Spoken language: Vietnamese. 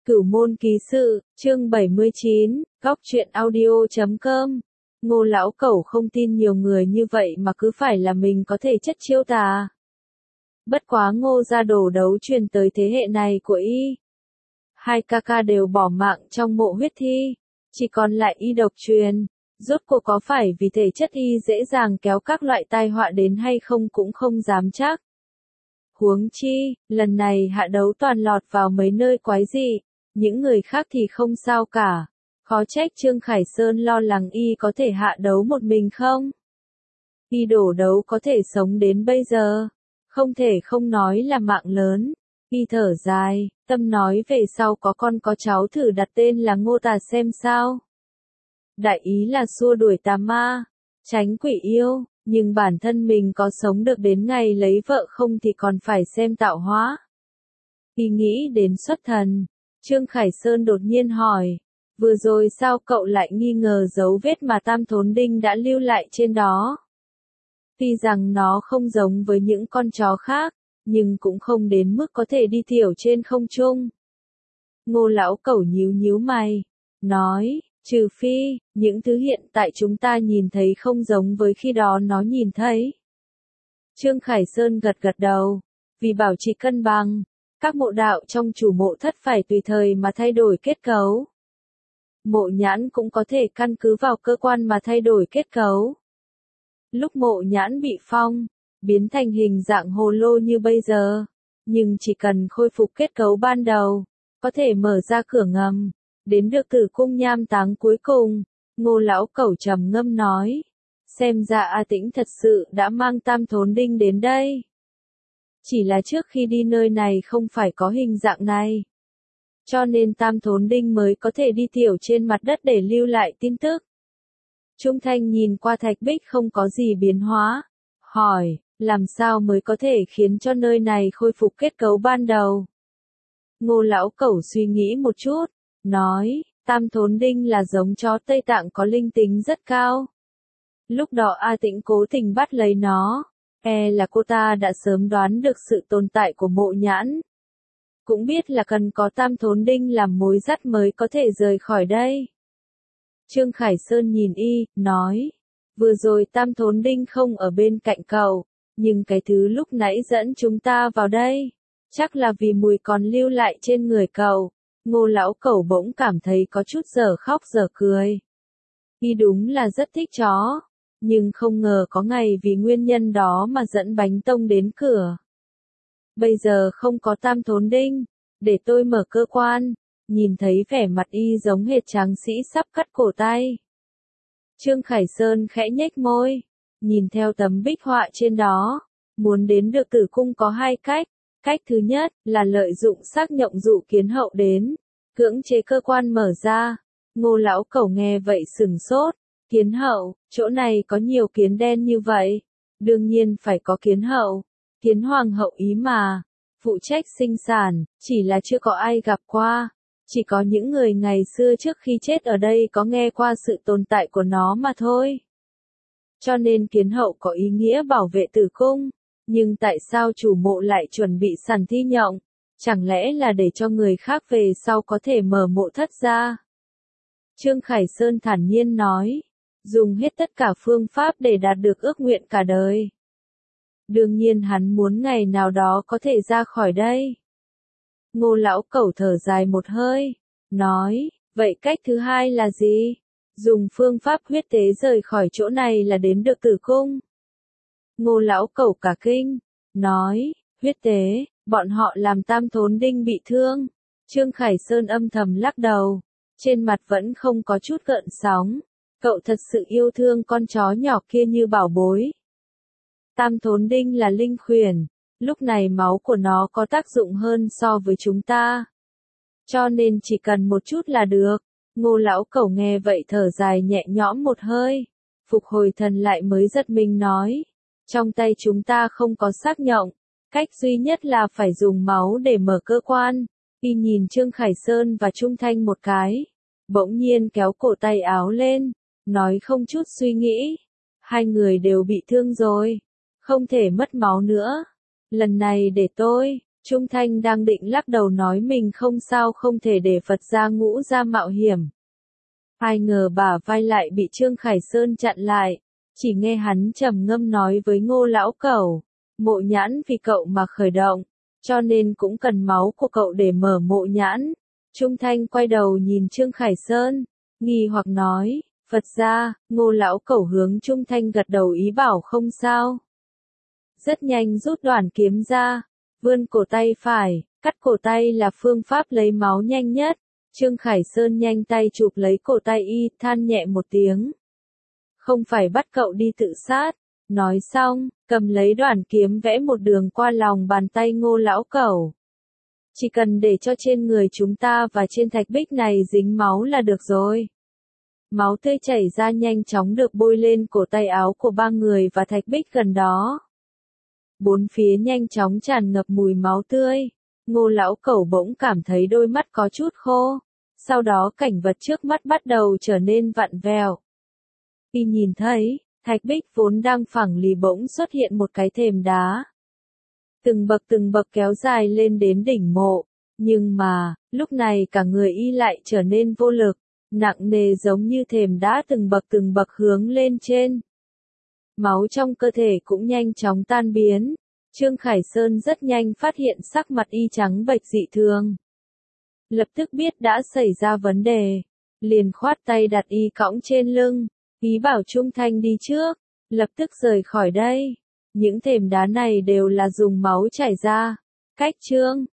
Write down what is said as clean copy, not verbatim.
Cửu môn ký sự, chương 79, góc truyện audio.com. Ngô lão cẩu không tin nhiều người như vậy mà cứ phải là mình có thể chất chiêu tà. Bất quá Ngô gia đổ đấu truyền tới thế hệ này của y. Hai ca ca đều bỏ mạng trong mộ huyết thi, chỉ còn lại y độc truyền. Rốt cuộc có phải vì thể chất y dễ dàng kéo các loại tai họa đến hay không cũng không dám chắc. Huống chi, lần này hạ đấu toàn lọt vào mấy nơi quái dị, những người khác thì không sao cả. Khó trách Trương Khải Sơn lo lắng y có thể hạ đấu một mình không? Y đổ đấu có thể sống đến bây giờ, không thể không nói là mạng lớn. Y thở dài, tâm nói về sau có con có cháu thử đặt tên là Ngô Tà xem sao. Đại ý là xua đuổi tà ma, tránh quỷ yêu, nhưng bản thân mình có sống được đến ngày lấy vợ không thì còn phải xem tạo hóa. Y nghĩ đến xuất thần, Trương Khải Sơn đột nhiên hỏi, vừa rồi sao cậu lại nghi ngờ dấu vết mà Tam Thốn Đinh đã lưu lại trên đó? Tuy rằng nó không giống với những con chó khác, nhưng cũng không đến mức có thể đi tiểu trên không trung. Ngô lão cẩu nhíu nhíu mày, nói, trừ phi, những thứ hiện tại chúng ta nhìn thấy không giống với khi đó nó nhìn thấy. Trương Khải Sơn gật gật đầu, vì bảo trì cân bằng, các mộ đạo trong chủ mộ thất phải tùy thời mà thay đổi kết cấu. Mộ nhãn cũng có thể căn cứ vào cơ quan mà thay đổi kết cấu. Lúc mộ nhãn bị phong, biến thành hình dạng hồ lô như bây giờ, nhưng chỉ cần khôi phục kết cấu ban đầu, có thể mở ra cửa ngầm, đến được Tử Cung nham táng cuối cùng. Ngô lão cẩu trầm ngâm nói, xem ra A Tĩnh thật sự đã mang Tam Thốn Đinh đến đây. Chỉ là trước khi đi nơi này không phải có hình dạng này, cho nên Tam Thốn Đinh mới có thể đi tiểu trên mặt đất để lưu lại tin tức. Trung Thanh nhìn qua thạch bích không có gì biến hóa, hỏi, làm sao mới có thể khiến cho nơi này khôi phục kết cấu ban đầu? Ngô lão cẩu suy nghĩ một chút, nói, Tam Thốn Đinh là giống chó Tây Tạng có linh tính rất cao. Lúc đó A Tĩnh cố tình bắt lấy nó, là cô ta đã sớm đoán được sự tồn tại của mộ nhãn. Cũng biết là cần có Tam Thốn Đinh làm mối dắt mới có thể rời khỏi đây. Trương Khải Sơn nhìn y, nói, vừa rồi Tam Thốn Đinh không ở bên cạnh cậu, nhưng cái thứ lúc nãy dẫn chúng ta vào đây, chắc là vì mùi còn lưu lại trên người cậu. Ngô lão cẩu bỗng cảm thấy có chút dở khóc dở cười. Y đúng là rất thích chó, nhưng không ngờ có ngày vì nguyên nhân đó mà dẫn Bánh Tông đến cửa. Bây giờ không có Tam Thốn Đinh, để tôi mở cơ quan. Nhìn thấy vẻ mặt y giống hệt tráng sĩ sắp cắt cổ tay. Trương Khải Sơn khẽ nhếch môi, nhìn theo tấm bích họa trên đó, muốn đến được Tử Cung có hai cách. Cách thứ nhất là lợi dụng xác nhộng dụ kiến hậu đến, cưỡng chế cơ quan mở ra. Ngô lão cẩu nghe vậy sửng sốt, kiến hậu, chỗ này có nhiều kiến đen như vậy, đương nhiên phải có kiến hậu, kiến hoàng hậu ý mà, phụ trách sinh sản, chỉ là chưa có ai gặp qua. Chỉ có những người ngày xưa trước khi chết ở đây có nghe qua sự tồn tại của nó mà thôi. Cho nên kiến hậu có ý nghĩa bảo vệ Tử Cung. Nhưng tại sao chủ mộ lại chuẩn bị sẵn thi nhộng? Chẳng lẽ là để cho người khác về sau có thể mở mộ thất ra? Trương Khải Sơn thản nhiên nói, dùng hết tất cả phương pháp để đạt được ước nguyện cả đời. Đương nhiên hắn muốn ngày nào đó có thể ra khỏi đây. Ngô lão cẩu thở dài một hơi, nói, vậy cách thứ hai là gì? Dùng phương pháp huyết tế rời khỏi chỗ này là đến được Tử Cung. Ngô lão cẩu cả kinh, nói, huyết tế, bọn họ làm Tam Thốn Đinh bị thương. Trương Khải Sơn âm thầm lắc đầu, trên mặt vẫn không có chút gợn sóng, cậu thật sự yêu thương con chó nhỏ kia như bảo bối. Tam Thốn Đinh là linh khuyển, lúc này máu của nó có tác dụng hơn so với chúng ta. Cho nên chỉ cần một chút là được. Ngô lão cẩu nghe vậy thở dài nhẹ nhõm một hơi, phục hồi thần lại mới giật mình nói, trong tay chúng ta không có xác nhộng, cách duy nhất là phải dùng máu để mở cơ quan. Y nhìn Trương Khải Sơn và Trung Thanh một cái, bỗng nhiên kéo cổ tay áo lên, nói không chút suy nghĩ, hai người đều bị thương rồi, không thể mất máu nữa. Lần này để tôi, Trung Thanh đang định lắc đầu nói mình không sao, không thể để Phật gia Ngũ ra mạo hiểm. Ai ngờ bả vai lại bị Trương Khải Sơn chặn lại, chỉ nghe hắn trầm ngâm nói với Ngô lão cẩu, mộ nhãn vì cậu mà khởi động, cho nên cũng cần máu của cậu để mở mộ nhãn. Trung Thanh quay đầu nhìn Trương Khải Sơn, nghi hoặc nói, Phật gia. Ngô lão cẩu hướng Trung Thanh gật đầu ý bảo không sao. Rất nhanh rút đoạn kiếm ra, vươn cổ tay phải, cắt cổ tay là phương pháp lấy máu nhanh nhất. Trương Khải Sơn nhanh tay chụp lấy cổ tay y, than nhẹ một tiếng. Không phải bắt cậu đi tự sát. Nói xong, cầm lấy đoạn kiếm vẽ một đường qua lòng bàn tay Ngô lão cẩu. Chỉ cần để cho trên người chúng ta và trên thạch bích này dính máu là được rồi. Máu tươi chảy ra nhanh chóng được bôi lên cổ tay áo của ba người và thạch bích gần đó. Bốn phía nhanh chóng tràn ngập mùi máu tươi. Ngô lão cẩu bỗng cảm thấy đôi mắt có chút khô. Sau đó cảnh vật trước mắt bắt đầu trở nên vặn vẹo. Khi nhìn thấy, thạch bích vốn đang phẳng lì bỗng xuất hiện một cái thềm đá. Từng bậc kéo dài lên đến đỉnh mộ. Nhưng mà, lúc này cả người y lại trở nên vô lực, nặng nề giống như thềm đá từng bậc hướng lên trên. Máu trong cơ thể cũng nhanh chóng tan biến. Trương Khải Sơn rất nhanh phát hiện sắc mặt y trắng bệch dị thường. Lập tức biết đã xảy ra vấn đề. Liền khoát tay đặt y cõng trên lưng. Ý bảo Trung Thanh đi trước. Lập tức rời khỏi đây. Những thềm đá này đều là dùng máu chảy ra. Cách Trương